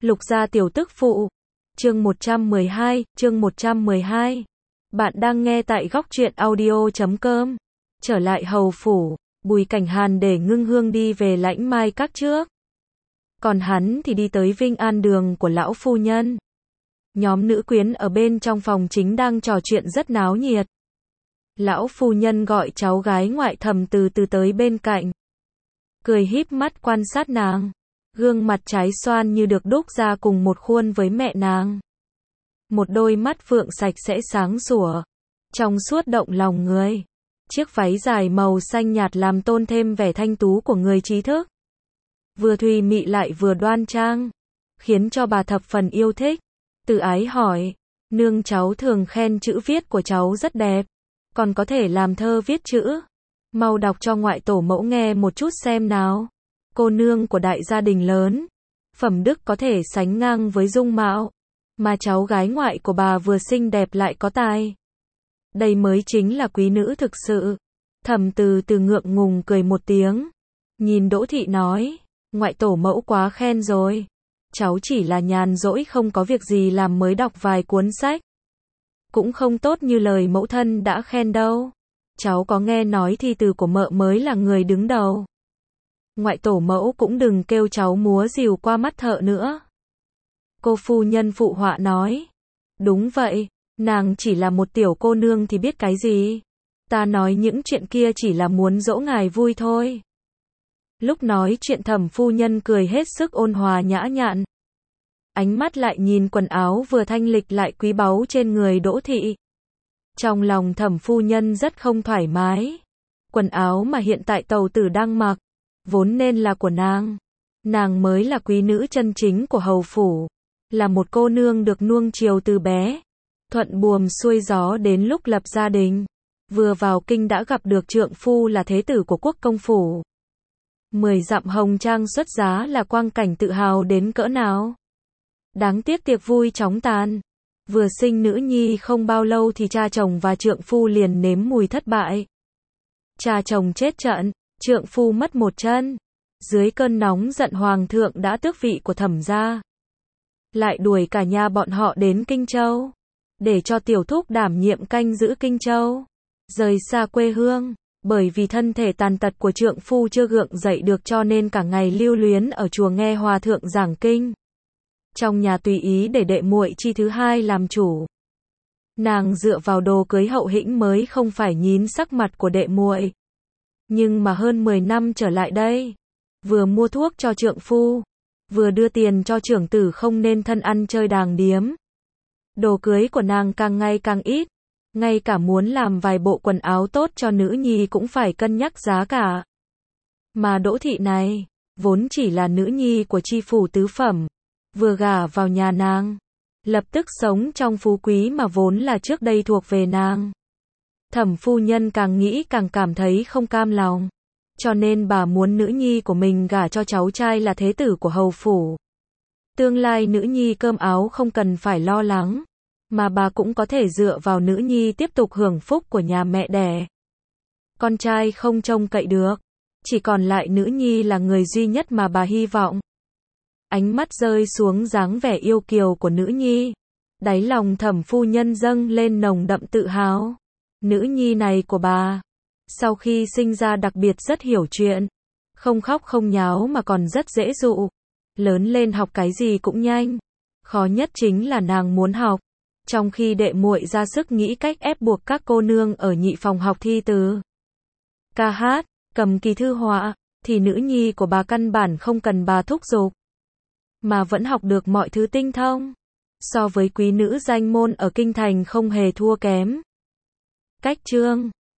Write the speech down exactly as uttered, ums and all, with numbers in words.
Lục gia tiểu tức phụ. Chương một trăm mười hai, chương một trăm mười hai. Bạn đang nghe tại góc truyện audio chấm com. Trở lại hầu phủ, Bùi Cảnh Hàn để Ngưng Hương đi về Lãnh Mai Các trước. Còn hắn thì đi tới Vinh An đường của lão phu nhân. Nhóm nữ quyến ở bên trong phòng chính đang trò chuyện rất náo nhiệt. Lão phu nhân gọi cháu gái ngoại Thẩm từ từ tới bên cạnh. Cười híp mắt quan sát nàng. Gương mặt trái xoan như được đúc ra cùng một khuôn với mẹ nàng. Một đôi mắt phượng sạch sẽ sáng sủa, trong suốt động lòng người. Chiếc váy dài màu xanh nhạt làm tôn thêm vẻ thanh tú của người trí thức. Vừa thùy mị lại vừa đoan trang, khiến cho bà thập phần yêu thích. Từ Ái hỏi, nương cháu thường khen chữ viết của cháu rất đẹp, còn có thể làm thơ viết chữ. Mau đọc cho ngoại tổ mẫu nghe một chút xem nào. Cô nương của đại gia đình lớn, phẩm đức có thể sánh ngang với dung mạo, mà cháu gái ngoại của bà vừa xinh đẹp lại có tài. Đây mới chính là quý nữ thực sự. Thẩm từ từ ngượng ngùng cười một tiếng, nhìn Đỗ Thị nói, ngoại tổ mẫu quá khen rồi. Cháu chỉ là nhàn rỗi không có việc gì làm mới đọc vài cuốn sách. Cũng không tốt như lời mẫu thân đã khen đâu. Cháu có nghe nói thi từ của mợ mới là người đứng đầu. Ngoại tổ mẫu cũng đừng kêu cháu múa rìu qua mắt thợ nữa. Cô phu nhân phụ họa nói. Đúng vậy, nàng chỉ là một tiểu cô nương thì biết cái gì. Ta nói những chuyện kia chỉ là muốn dỗ ngài vui thôi. Lúc nói chuyện Thẩm phu nhân cười hết sức ôn hòa nhã nhặn. Ánh mắt lại nhìn quần áo vừa thanh lịch lại quý báu trên người Đỗ Thị. Trong lòng Thẩm phu nhân rất không thoải mái. Quần áo mà hiện tại tàu tử đang mặc, vốn nên là của nàng. Nàng mới là quý nữ chân chính của hầu phủ. Là một cô nương được nuông chiều từ bé. Thuận buồm xuôi gió đến lúc lập gia đình. Vừa vào kinh đã gặp được trượng phu là thế tử của quốc công phủ. Mười dặm hồng trang xuất giá là quang cảnh tự hào đến cỡ nào. Đáng tiếc tiệc vui chóng tàn. Vừa sinh nữ nhi không bao lâu thì cha chồng và trượng phu liền nếm mùi thất bại. Cha chồng chết trận, trượng phu mất một chân. Dưới cơn nóng giận hoàng thượng đã tước vị của Thẩm gia. Lại đuổi cả nhà bọn họ đến Kinh Châu. Để cho tiểu thúc đảm nhiệm canh giữ Kinh Châu. Rời xa quê hương. Bởi vì thân thể tàn tật của trượng phu chưa gượng dậy được cho nên cả ngày lưu luyến ở chùa nghe hòa thượng giảng kinh. Trong nhà tùy ý để đệ muội chi thứ hai làm chủ. Nàng dựa vào đồ cưới hậu hĩnh mới không phải nhín sắc mặt của đệ muội. Nhưng mà hơn mười năm trở lại đây, vừa mua thuốc cho trượng phu, vừa đưa tiền cho trưởng tử không nên thân ăn chơi đàng điếm. Đồ cưới của nàng càng ngày càng ít, ngay cả muốn làm vài bộ quần áo tốt cho nữ nhi cũng phải cân nhắc giá cả. Mà Đỗ Thị này, vốn chỉ là nữ nhi của chi phủ tứ phẩm, vừa gả vào nhà nàng, lập tức sống trong phú quý mà vốn là trước đây thuộc về nàng. Thẩm phu nhân càng nghĩ càng cảm thấy không cam lòng, cho nên bà muốn nữ nhi của mình gả cho cháu trai là thế tử của hầu phủ. Tương lai nữ nhi cơm áo không cần phải lo lắng, mà bà cũng có thể dựa vào nữ nhi tiếp tục hưởng phúc của nhà mẹ đẻ. Con trai không trông cậy được, chỉ còn lại nữ nhi là người duy nhất mà bà hy vọng. Ánh mắt rơi xuống dáng vẻ yêu kiều của nữ nhi. Đáy lòng Thẩm phu nhân dâng lên nồng đậm tự hào. Nữ nhi này của bà, sau khi sinh ra đặc biệt rất hiểu chuyện. Không khóc không nháo mà còn rất dễ dụ. Lớn lên học cái gì cũng nhanh. Khó nhất chính là nàng muốn học. Trong khi đệ muội ra sức nghĩ cách ép buộc các cô nương ở nhị phòng học thi từ, ca hát, cầm kỳ thư họa, thì nữ nhi của bà căn bản không cần bà thúc giục, mà vẫn học được mọi thứ tinh thông. So với quý nữ danh môn ở kinh thành không hề thua kém. Cách chương